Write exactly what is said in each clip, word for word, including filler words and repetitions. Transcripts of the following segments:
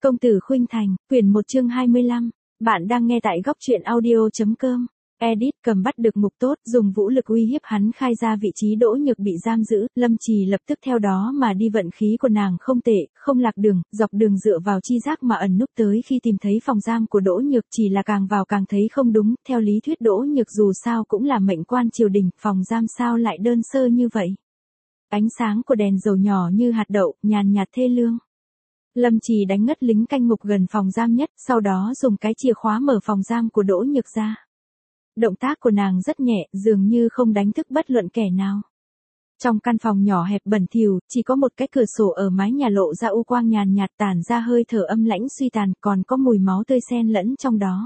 Công tử Khuynh Thành, quyển một chương hai mươi lăm. Bạn đang nghe tại góc truyện audio.com. Edit cầm bắt được Mục Tốt, dùng vũ lực uy hiếp hắn khai ra vị trí Đỗ Nhược bị giam giữ, Lâm Trì lập tức theo đó mà đi. Vận khí của nàng không tệ, không lạc đường, dọc đường dựa vào chi giác mà ẩn núp tới khi tìm thấy phòng giam của Đỗ Nhược, chỉ là càng vào càng thấy không đúng, theo lý thuyết Đỗ Nhược dù sao cũng là mệnh quan triều đình, phòng giam sao lại đơn sơ như vậy. Ánh sáng của đèn dầu nhỏ như hạt đậu, nhàn nhạt thê lương. Lâm Trì đánh ngất lính canh ngục gần phòng giam nhất, sau đó dùng cái chìa khóa mở phòng giam của Đỗ Nhược ra. Động tác của nàng rất nhẹ, dường như không đánh thức bất luận kẻ nào. Trong căn phòng nhỏ hẹp bẩn thỉu, chỉ có một cái cửa sổ ở mái nhà lộ ra u quang nhàn nhạt tản ra hơi thở âm lãnh suy tàn, còn có mùi máu tươi xen lẫn trong đó.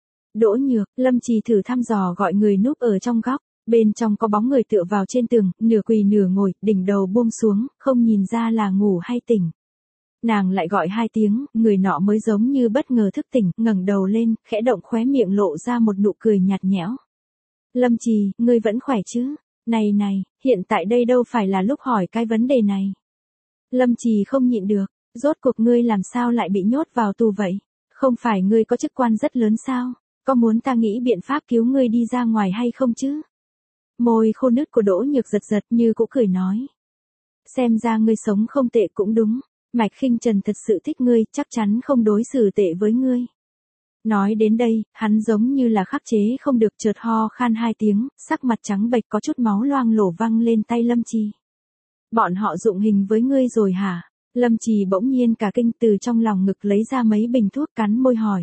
Đỗ Nhược, Lâm Trì thử thăm dò gọi người núp ở trong góc. Bên trong có bóng người tựa vào trên tường, nửa quỳ nửa ngồi, đỉnh đầu buông xuống, không nhìn ra là ngủ hay tỉnh. Nàng lại gọi hai tiếng, người nọ mới giống như bất ngờ thức tỉnh, ngẩng đầu lên, khẽ động khóe miệng lộ ra một nụ cười nhạt nhẽo. Lâm Trì, ngươi vẫn khỏe chứ? Này này, hiện tại đây đâu phải là lúc hỏi cái vấn đề này. Lâm Trì không nhịn được, rốt cuộc ngươi làm sao lại bị nhốt vào tù vậy? Không phải ngươi có chức quan rất lớn sao? Có muốn ta nghĩ biện pháp cứu ngươi đi ra ngoài hay không chứ? Môi khô nứt của Đỗ Nhược giật giật như cũ cười nói. Xem ra ngươi sống không tệ cũng đúng. Mạch Khinh Trần thật sự thích ngươi, chắc chắn không đối xử tệ với ngươi. Nói đến đây, hắn giống như là khắc chế không được, chợt ho khan hai tiếng, sắc mặt trắng bệch có chút máu loang lổ văng lên tay Lâm Trì. Bọn họ dụng hình với ngươi rồi hả? Lâm Trì bỗng nhiên cả kinh, từ trong lòng ngực lấy ra mấy bình thuốc, cắn môi hỏi.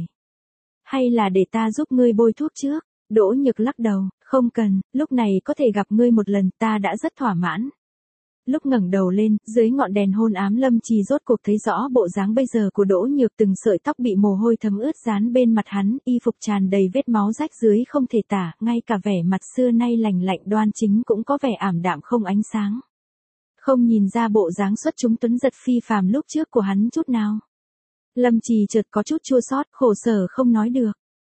Hay là để ta giúp ngươi bôi thuốc trước? Đỗ Nhược lắc đầu, không cần, lúc này có thể gặp ngươi một lần, ta đã rất thỏa mãn. Lúc ngẩng đầu lên, dưới ngọn đèn hôn ám, Lâm Trì rốt cuộc thấy rõ bộ dáng bây giờ của Đỗ Nhược, từng sợi tóc bị mồ hôi thấm ướt dán bên mặt hắn, y phục tràn đầy vết máu rách dưới không thể tả, ngay cả vẻ mặt xưa nay lành lạnh đoan chính cũng có vẻ ảm đạm không ánh sáng. Không nhìn ra bộ dáng xuất chúng tuấn giật phi phàm lúc trước của hắn chút nào. Lâm Trì chợt có chút chua xót, khổ sở không nói được.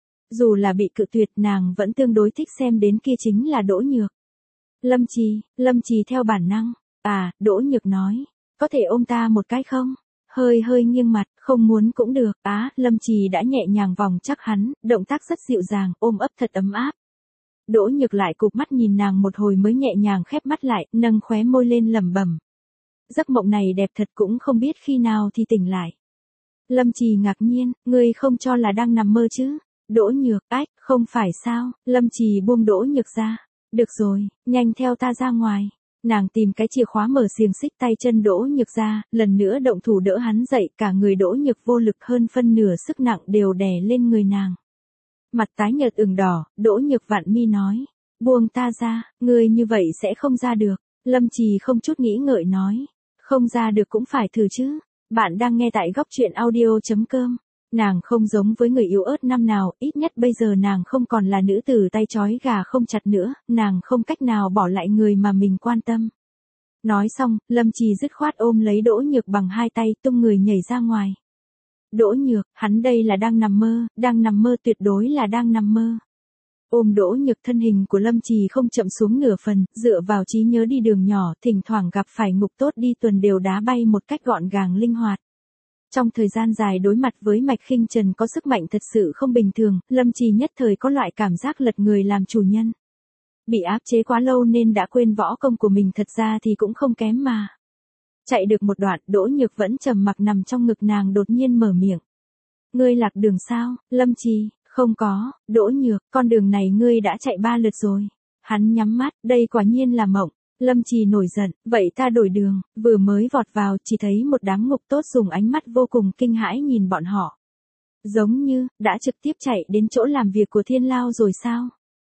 Dù là bị cự tuyệt, nàng vẫn tương đối thích xem đến kia chính là Đỗ Nhược. Lâm Trì, Lâm Trì theo bản năng. À, Đỗ Nhược nói, có thể ôm ta một cái không? Hơi hơi nghiêng mặt, không muốn cũng được. Á, Lâm Trì đã nhẹ nhàng vòng chắc hắn, động tác rất dịu dàng, ôm ấp thật ấm áp. Đỗ Nhược lại cụp mắt nhìn nàng một hồi mới nhẹ nhàng khép mắt lại, nâng khóe môi lên lẩm bẩm. Giấc mộng này đẹp thật, cũng không biết khi nào thì tỉnh lại. Lâm Trì ngạc nhiên, ngươi không cho là đang nằm mơ chứ? Đỗ Nhược, ách, không phải sao? Lâm Trì buông Đỗ Nhược ra. Được rồi, nhanh theo ta ra ngoài. Nàng tìm cái chìa khóa mở xiềng xích tay chân Đỗ Nhược ra, lần nữa động thủ đỡ hắn dậy, cả người Đỗ Nhược vô lực, hơn phân nửa sức nặng đều đè lên người nàng. Mặt tái nhợt ửng đỏ, Đỗ Nhược vặn mi nói, buông ta ra, ngươi như vậy sẽ không ra được. Lâm Trì không chút nghĩ ngợi nói, không ra được cũng phải thử chứ. Bạn đang nghe tại góc truyện audio.com. Nàng không giống với người yếu ớt năm nào, ít nhất bây giờ nàng không còn là nữ tử tay trói gà không chặt nữa, nàng không cách nào bỏ lại người mà mình quan tâm. Nói xong, Lâm Trì dứt khoát ôm lấy Đỗ Nhược bằng hai tay, tung người nhảy ra ngoài. Đỗ Nhược, hắn đây là đang nằm mơ, đang nằm mơ, tuyệt đối là đang nằm mơ. Ôm Đỗ Nhược, thân hình của Lâm Trì không chậm xuống nửa phần, dựa vào trí nhớ đi đường nhỏ, thỉnh thoảng gặp phải Ngục Tốt đi tuần đều đá bay một cách gọn gàng linh hoạt. Trong thời gian dài đối mặt với Mạch Khinh Trần có sức mạnh thật sự không bình thường, Lâm Trì nhất thời có loại cảm giác lật người làm chủ nhân. Bị áp chế quá lâu nên đã quên võ công của mình, thật ra thì cũng không kém mà. Chạy được một đoạn, Đỗ Nhược vẫn trầm mặc nằm trong ngực nàng, đột nhiên mở miệng. Ngươi lạc đường sao? Lâm Trì, không có. Đỗ Nhược, con đường này ngươi đã chạy ba lượt rồi. Hắn nhắm mắt, đây quả nhiên là mộng. Lâm Trì nổi giận, vậy ta đổi đường, vừa mới vọt vào, chỉ thấy một đám Ngục Tốt dùng ánh mắt vô cùng kinh hãi nhìn bọn họ. Giống như, đã trực tiếp chạy đến chỗ làm việc của Thiên Lao rồi sao?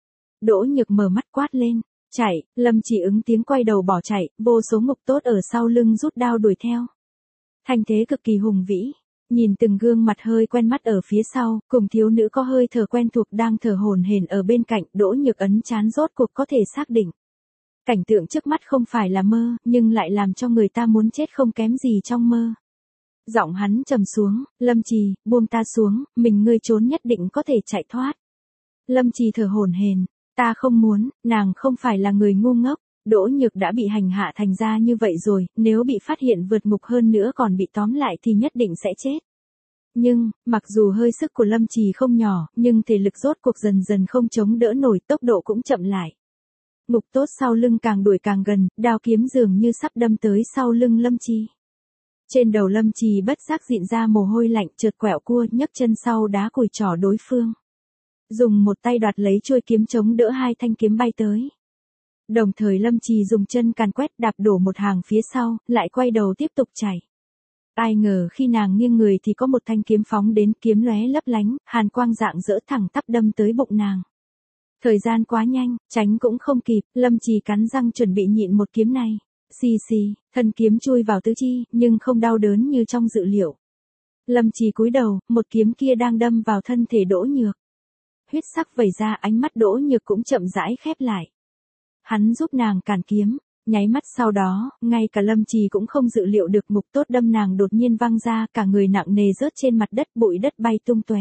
Đỗ Nhược mở mắt quát lên, chạy, Lâm Trì ứng tiếng quay đầu bỏ chạy, vô số Ngục Tốt ở sau lưng rút đao đuổi theo. Thành thế cực kỳ hùng vĩ, nhìn từng gương mặt hơi quen mắt ở phía sau, cùng thiếu nữ có hơi thở quen thuộc đang thở hổn hển ở bên cạnh, Đỗ Nhược ấn trán rốt cuộc có thể xác định. Cảnh tượng trước mắt không phải là mơ, nhưng lại làm cho người ta muốn chết không kém gì trong mơ. Giọng hắn trầm xuống, Lâm Trì, buông ta xuống, mình ngươi trốn nhất định có thể chạy thoát. Lâm Trì thở hổn hển, ta không muốn, nàng không phải là người ngu ngốc, Đỗ Nhược đã bị hành hạ thành ra như vậy rồi, nếu bị phát hiện vượt ngục hơn nữa còn bị tóm lại thì nhất định sẽ chết. Nhưng, mặc dù hơi sức của Lâm Trì không nhỏ, nhưng thể lực rốt cuộc dần dần không chống đỡ nổi, tốc độ cũng chậm lại. Ngục tốt sau lưng càng đuổi càng gần, đao kiếm dường như sắp đâm tới sau lưng Lâm Trì. Trên đầu Lâm Trì bất giác dịn ra mồ hôi lạnh, chợt quẹo cua nhấc chân sau đá cùi trỏ đối phương. Dùng một tay đoạt lấy chuôi kiếm chống đỡ hai thanh kiếm bay tới. Đồng thời Lâm Trì dùng chân càn quét đạp đổ một hàng phía sau, lại quay đầu tiếp tục chạy. Ai ngờ khi nàng nghiêng người thì có một thanh kiếm phóng đến, kiếm lóe lấp lánh, hàn quang rạng rỡ thẳng tắp đâm tới bụng nàng. Thời gian quá nhanh, tránh cũng không kịp, Lâm Trì cắn răng chuẩn bị nhịn một kiếm này. Xì xì, thân kiếm chui vào tứ chi, nhưng không đau đớn như trong dự liệu. Lâm Trì cúi đầu, một kiếm kia đang đâm vào thân thể Đỗ Nhược. Huyết sắc vẩy ra, ánh mắt Đỗ Nhược cũng chậm rãi khép lại. Hắn giúp nàng cản kiếm, nháy mắt sau đó, ngay cả Lâm Trì cũng không dự liệu được ngục tốt đâm nàng đột nhiên văng ra, cả người nặng nề rớt trên mặt đất, bụi đất bay tung tóe.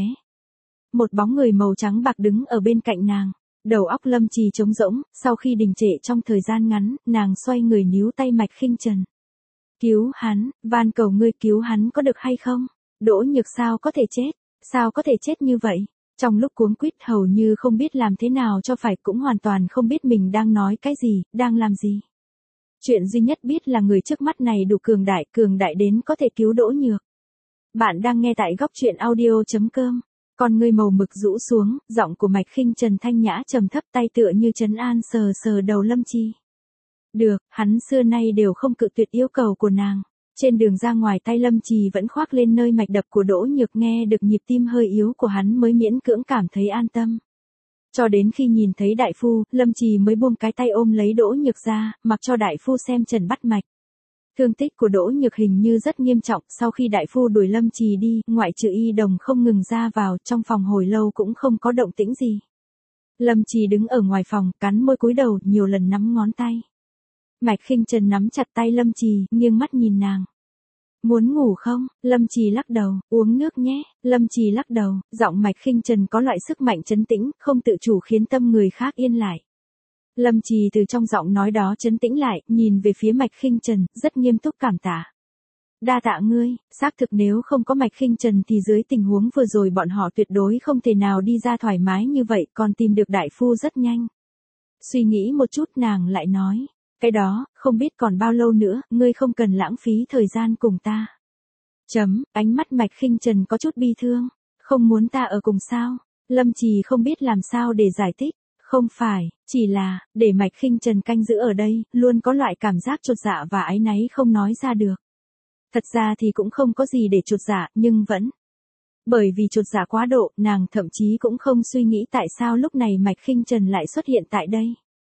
Một bóng người màu trắng bạc đứng ở bên cạnh nàng. Đầu óc Lâm Trì trống rỗng, sau khi đình trệ trong thời gian ngắn, nàng xoay người níu tay Mạch Khinh Trần. Cứu hắn, van cầu ngươi cứu hắn có được hay không? Đỗ Nhược sao có thể chết? Sao có thể chết như vậy? Trong lúc cuống quýt hầu như không biết làm thế nào cho phải, cũng hoàn toàn không biết mình đang nói cái gì, đang làm gì. Chuyện duy nhất biết là người trước mắt này đủ cường đại, cường đại đến có thể cứu Đỗ Nhược. Bạn đang nghe tại góc truyện audio chấm com. Con ngươi màu mực rũ xuống, giọng của Mạch Khinh Trần thanh nhã trầm thấp, tay tựa như trấn an sờ sờ đầu Lâm Trì. Được, hắn xưa nay đều không cự tuyệt yêu cầu của nàng. Trên đường ra ngoài, tay Lâm Trì vẫn khoác lên nơi mạch đập của Đỗ Nhược, nghe được nhịp tim hơi yếu của hắn mới miễn cưỡng cảm thấy an tâm. Cho đến khi nhìn thấy đại phu, Lâm Trì mới buông cái tay ôm lấy Đỗ Nhược ra, mặc cho đại phu xem trần bắt mạch. Thương tích của Đỗ Nhược hình như rất nghiêm trọng, sau khi đại phu đuổi Lâm Trì đi, ngoại trừ y đồng không ngừng ra vào, trong phòng hồi lâu cũng không có động tĩnh gì. Lâm Trì đứng ở ngoài phòng, cắn môi cúi đầu, nhiều lần nắm ngón tay. Mạch Khinh Trần nắm chặt tay Lâm Trì, nghiêng mắt nhìn nàng. Muốn ngủ không? Lâm Trì lắc đầu, uống nước nhé. Lâm Trì lắc đầu, giọng Mạch Khinh Trần có loại sức mạnh trấn tĩnh, không tự chủ khiến tâm người khác yên lại. Lâm Trì từ trong giọng nói đó trấn tĩnh lại, nhìn về phía Mạch Khinh Trần, rất nghiêm túc cảm tạ. Đa tạ ngươi, xác thực nếu không có Mạch Khinh Trần thì dưới tình huống vừa rồi bọn họ tuyệt đối không thể nào đi ra thoải mái như vậy, còn tìm được đại phu rất nhanh. Suy nghĩ một chút nàng lại nói, cái đó, không biết còn bao lâu nữa, ngươi không cần lãng phí thời gian cùng ta. Chấm, ánh mắt Mạch Khinh Trần có chút bi thương, không muốn ta ở cùng sao? Lâm Trì không biết làm sao để giải thích. Không phải, chỉ là, để Mạch Khinh Trần canh giữ ở đây, luôn có loại cảm giác chột dạ và áy náy không nói ra được. Thật ra thì cũng không có gì để chột dạ, nhưng vẫn. Bởi vì chột dạ quá độ, nàng thậm chí cũng không suy nghĩ tại sao lúc này Mạch Khinh Trần lại xuất hiện tại đây.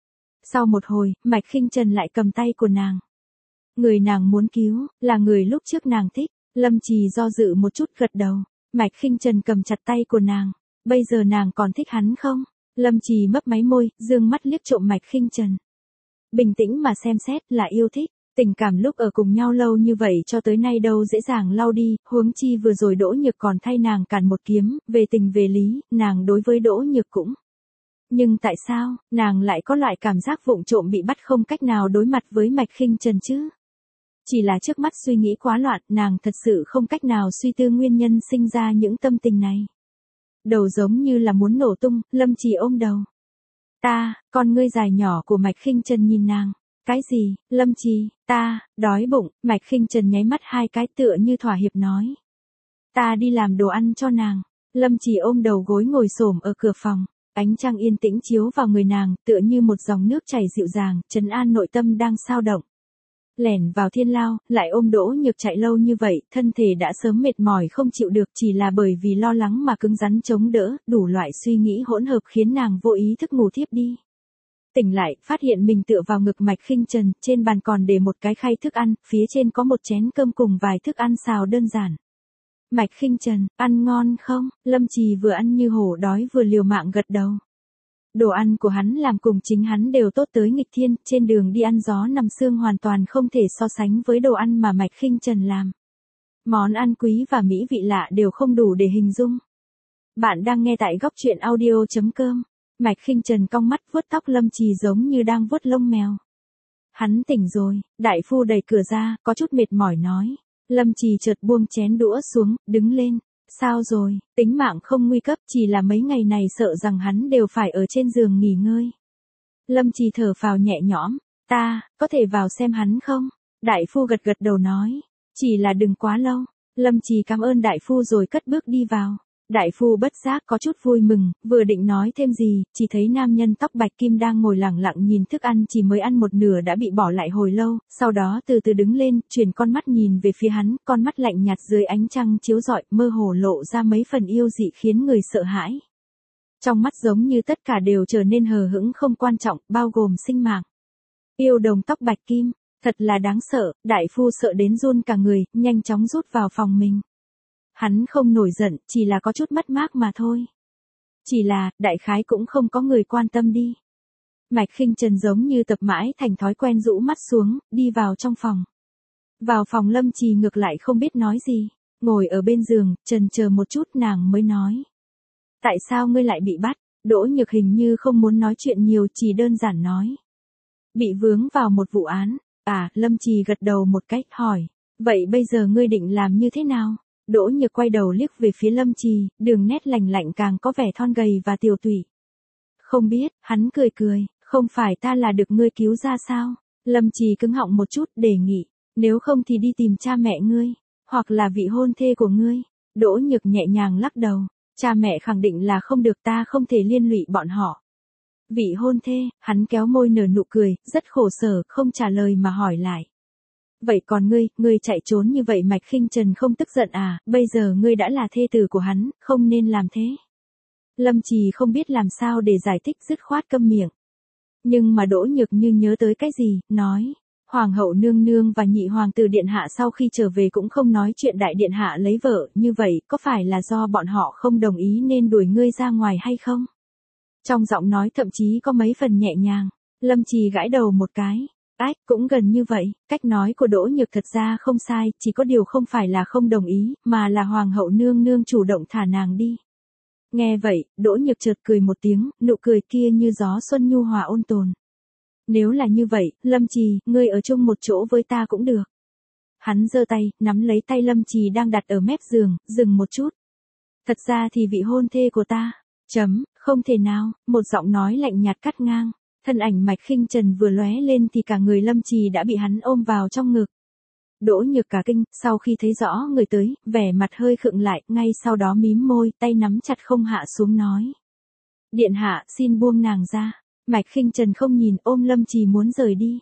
Sau một hồi, Mạch Khinh Trần lại cầm tay của nàng. Người nàng muốn cứu, là người lúc trước nàng thích. Lâm Trì do dự một chút gật đầu. Mạch Khinh Trần cầm chặt tay của nàng. Bây giờ nàng còn thích hắn không? Lâm Trì mấp máy môi, dương mắt liếc trộm Mạch Khinh Trần. Bình tĩnh mà xem xét, là yêu thích. Tình cảm lúc ở cùng nhau lâu như vậy cho tới nay đâu dễ dàng lau đi, huống chi vừa rồi Đỗ Nhược còn thay nàng cản một kiếm, về tình về lý, nàng đối với Đỗ Nhược cũng. Nhưng tại sao, nàng lại có loại cảm giác vụng trộm bị bắt không cách nào đối mặt với Mạch Khinh Trần chứ? Chỉ là trước mắt suy nghĩ quá loạn, nàng thật sự không cách nào suy tư nguyên nhân sinh ra những tâm tình này. Đầu giống như là muốn nổ tung, Lâm Trì ôm đầu. Ta, con ngươi dài nhỏ của Mạch Khinh Trần nhìn nàng. Cái gì, Lâm Trì, ta, đói bụng, Mạch Khinh Trần nháy mắt hai cái tựa như thỏa hiệp nói. Ta đi làm đồ ăn cho nàng. Lâm Trì ôm đầu gối ngồi xổm ở cửa phòng. Ánh trăng yên tĩnh chiếu vào người nàng, tựa như một dòng nước chảy dịu dàng, trấn an nội tâm đang xao động. Lẻn vào thiên lao, lại ôm Đỗ Nhược chạy lâu như vậy, thân thể đã sớm mệt mỏi không chịu được, chỉ là bởi vì lo lắng mà cứng rắn chống đỡ, đủ loại suy nghĩ hỗn hợp khiến nàng vô ý thức ngủ thiếp đi. Tỉnh lại, phát hiện mình tựa vào ngực Mạch Khinh Trần, trên bàn còn để một cái khay thức ăn, phía trên có một chén cơm cùng vài thức ăn xào đơn giản. Mạch Khinh Trần, ăn ngon không? Lâm Trì vừa ăn như hổ đói vừa liều mạng gật đầu. Đồ ăn của hắn làm cùng chính hắn đều tốt tới nghịch thiên, trên đường đi ăn gió nằm sương hoàn toàn không thể so sánh với đồ ăn mà Mạch Khinh Trần làm. Món ăn quý và mỹ vị lạ đều không đủ để hình dung. Bạn đang nghe tại góc truyện audio chấm com. Mạch Khinh Trần cong mắt vuốt tóc Lâm Trì giống như đang vuốt lông mèo. Hắn tỉnh rồi, đại phu đẩy cửa ra, có chút mệt mỏi nói. Lâm Trì chợt buông chén đũa xuống, đứng lên. Sao rồi, tính mạng không nguy cấp, chỉ là mấy ngày này sợ rằng hắn đều phải ở trên giường nghỉ ngơi. Lâm Trì thở phào nhẹ nhõm, ta, có thể vào xem hắn không? Đại phu gật gật đầu nói, chỉ là đừng quá lâu. Lâm Trì cảm ơn đại phu rồi cất bước đi vào. Đại phu bất giác có chút vui mừng, vừa định nói thêm gì, chỉ thấy nam nhân tóc bạch kim đang ngồi lặng lặng nhìn thức ăn chỉ mới ăn một nửa đã bị bỏ lại hồi lâu, sau đó từ từ đứng lên, chuyển con mắt nhìn về phía hắn, con mắt lạnh nhạt dưới ánh trăng chiếu rọi, mơ hồ lộ ra mấy phần yêu dị khiến người sợ hãi. Trong mắt giống như tất cả đều trở nên hờ hững không quan trọng, bao gồm sinh mạng. Yêu đồng tóc bạch kim, thật là đáng sợ, đại phu sợ đến run cả người, nhanh chóng rút vào phòng mình. Hắn không nổi giận, chỉ là có chút mất mát mà thôi. Chỉ là, đại khái cũng không có người quan tâm đi. Mạch Khinh Trần giống như tập mãi thành thói quen rũ mắt xuống, đi vào trong phòng. Vào phòng Lâm Trì ngược lại không biết nói gì, ngồi ở bên giường, trần chờ một chút nàng mới nói. Tại sao ngươi lại bị bắt? Đỗ Nhược hình như không muốn nói chuyện nhiều, chỉ đơn giản nói. Bị vướng vào một vụ án. À, Lâm Trì gật đầu một cách, hỏi. Vậy bây giờ ngươi định làm như thế nào? Đỗ Nhược quay đầu liếc về phía Lâm Trì, đường nét lành lạnh càng có vẻ thon gầy và tiều tụy. Không biết, hắn cười cười, không phải ta là được ngươi cứu ra sao? Lâm Trì cứng họng một chút, đề nghị, nếu không thì đi tìm cha mẹ ngươi, hoặc là vị hôn thê của ngươi. Đỗ Nhược nhẹ nhàng lắc đầu, cha mẹ khẳng định là không được, ta không thể liên lụy bọn họ. Vị hôn thê, hắn kéo môi nở nụ cười, rất khổ sở, không trả lời mà hỏi lại. Vậy còn ngươi, ngươi chạy trốn như vậy Mạch Khinh Trần không tức giận à, bây giờ ngươi đã là thê tử của hắn, không nên làm thế. Lâm Trì không biết làm sao để giải thích, dứt khoát câm miệng. Nhưng mà Đỗ Nhược như nhớ tới cái gì, nói, Hoàng hậu nương nương và nhị hoàng tử điện hạ sau khi trở về cũng không nói chuyện đại điện hạ lấy vợ, như vậy có phải là do bọn họ không đồng ý nên đuổi ngươi ra ngoài hay không? Trong giọng nói thậm chí có mấy phần nhẹ nhàng, Lâm Trì gãi đầu một cái. Ách, cũng gần như vậy, cách nói của Đỗ Nhược thật ra không sai, chỉ có điều không phải là không đồng ý, mà là hoàng hậu nương nương chủ động thả nàng đi. Nghe vậy, Đỗ Nhược chợt cười một tiếng, nụ cười kia như gió xuân nhu hòa ôn tồn. Nếu là như vậy, Lâm Trì, ngươi ở chung một chỗ với ta cũng được. Hắn giơ tay, nắm lấy tay Lâm Trì đang đặt ở mép giường, dừng một chút. Thật ra thì vị hôn thê của ta, chấm, không thể nào, một giọng nói lạnh nhạt cắt ngang. Thân ảnh Mạch Khinh Trần vừa lóe lên thì cả người Lâm Trì đã bị hắn ôm vào trong ngực. Đỗ Nhược cả kinh, sau khi thấy rõ người tới, vẻ mặt hơi khựng lại, ngay sau đó mím môi, tay nắm chặt không hạ xuống nói. Điện hạ, xin buông nàng ra. Mạch Khinh Trần không nhìn, ôm Lâm Trì muốn rời đi.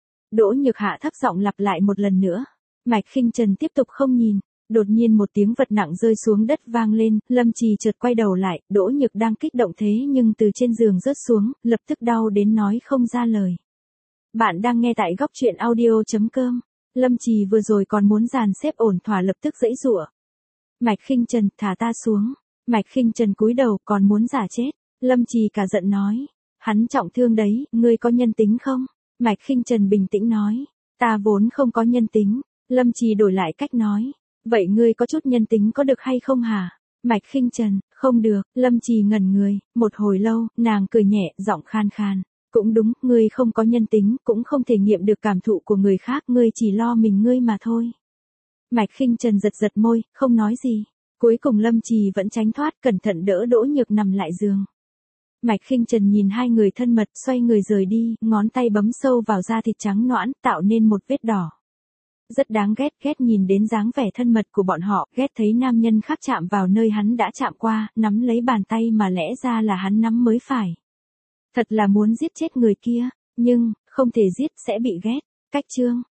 Đỗ Nhược hạ thấp giọng lặp lại một lần nữa. Mạch Khinh Trần tiếp tục không nhìn. Đột nhiên một tiếng vật nặng rơi xuống đất vang lên, Lâm Trì chợt quay đầu lại, Đỗ Nhược đang kích động thế nhưng từ trên giường rớt xuống, lập tức đau đến nói không ra lời. Bạn đang nghe tại góc truyện audio chấm com. Lâm Trì vừa rồi còn muốn dàn xếp ổn thỏa lập tức giãy giụa. Mạch Khinh Trần, thả ta xuống. Mạch Khinh Trần cúi đầu, còn muốn giả chết. Lâm Trì cả giận nói, hắn trọng thương đấy, ngươi có nhân tính không? Mạch Khinh Trần bình tĩnh nói, ta vốn không có nhân tính. Lâm Trì đổi lại cách nói. Vậy ngươi có chút nhân tính có được hay không hả? Mạch Khinh Trần, không được, Lâm Trì ngẩn người, một hồi lâu, nàng cười nhẹ, giọng khan khan. Cũng đúng, ngươi không có nhân tính, cũng không thể nghiệm được cảm thụ của người khác, ngươi chỉ lo mình ngươi mà thôi. Mạch Khinh Trần giật giật môi, không nói gì. Cuối cùng Lâm Trì vẫn tránh thoát, cẩn thận đỡ Đỗ Nhược nằm lại giường. Mạch Khinh Trần nhìn hai người thân mật, xoay người rời đi, ngón tay bấm sâu vào da thịt trắng nõn, tạo nên một vết đỏ. Rất đáng ghét, ghét nhìn đến dáng vẻ thân mật của bọn họ, ghét thấy nam nhân khác chạm vào nơi hắn đã chạm qua, nắm lấy bàn tay mà lẽ ra là hắn nắm mới phải. Thật là muốn giết chết người kia, nhưng, không thể giết sẽ bị ghét. Cách chương